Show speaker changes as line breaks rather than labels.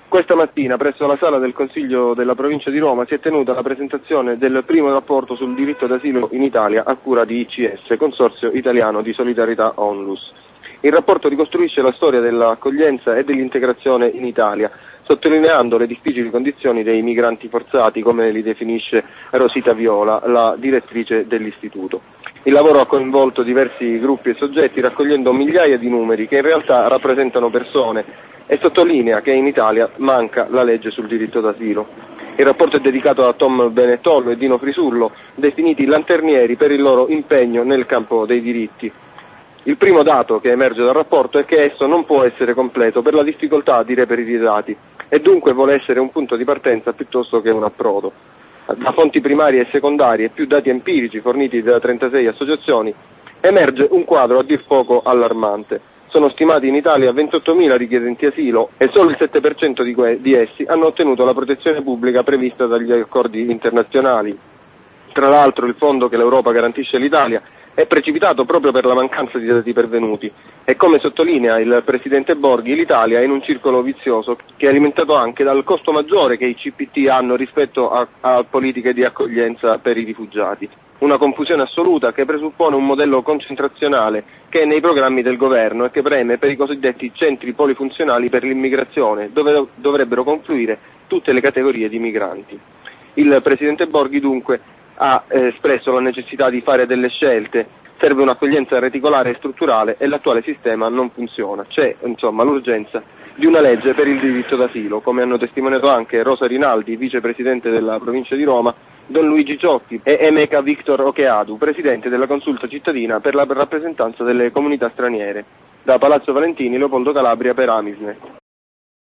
Questa mattina, presso la sala del Consiglio della provincia di Roma, si è tenuta la presentazione del primo rapporto sul diritto d'asilo in Italia a cura di ICS, Consorzio Italiano di Solidarietà Onlus. Il rapporto ricostruisce la storia dell'accoglienza e dell'integrazione in Italia, sottolineando le difficili condizioni dei migranti forzati, come li definisce Rosita Viola, la direttrice dell'istituto. Il lavoro ha coinvolto diversi gruppi e soggetti, raccogliendo migliaia di numeri che in realtà rappresentano persone, e sottolinea che in Italia manca la legge sul diritto d'asilo. Il rapporto è dedicato a Tom Benettolo e Dino Frisullo, definiti lanternieri per il loro impegno nel campo dei diritti. Il primo dato che emerge dal rapporto è che esso non può essere completo per la difficoltà di reperire i dati e dunque vuole essere un punto di partenza piuttosto che un approdo. Da fonti primarie e secondarie e più dati empirici forniti da 36 associazioni emerge un quadro a dir poco allarmante. Sono stimati in Italia 28.000 richiedenti asilo e solo il 7% di essi hanno ottenuto la protezione pubblica prevista dagli accordi internazionali. Tra l'altro il fondo che l'Europa garantisce all'Italia è precipitato proprio per la mancanza di dati pervenuti e, come sottolinea il Presidente Borghi, l'Italia è in un circolo vizioso che è alimentato anche dal costo maggiore che i CPT hanno rispetto a politiche di accoglienza per i rifugiati. Una confusione assoluta che presuppone un modello concentrazionale che è nei programmi del governo e che preme per i cosiddetti centri polifunzionali per l'immigrazione, dove dovrebbero confluire tutte le categorie di migranti. Il Presidente Borghi dunque ha espresso la necessità di fare delle scelte, serve un'accoglienza reticolare e strutturale e l'attuale sistema non funziona. C'è insomma l'urgenza di una legge per il diritto d'asilo, come hanno testimoniato anche Rosa Rinaldi, vicepresidente della provincia di Roma, Don Luigi Ciocchi e Emeka Victor Okeadu, presidente della consulta cittadina per la rappresentanza delle comunità straniere. Da Palazzo Valentini, Leopoldo Calabria per Amisnet.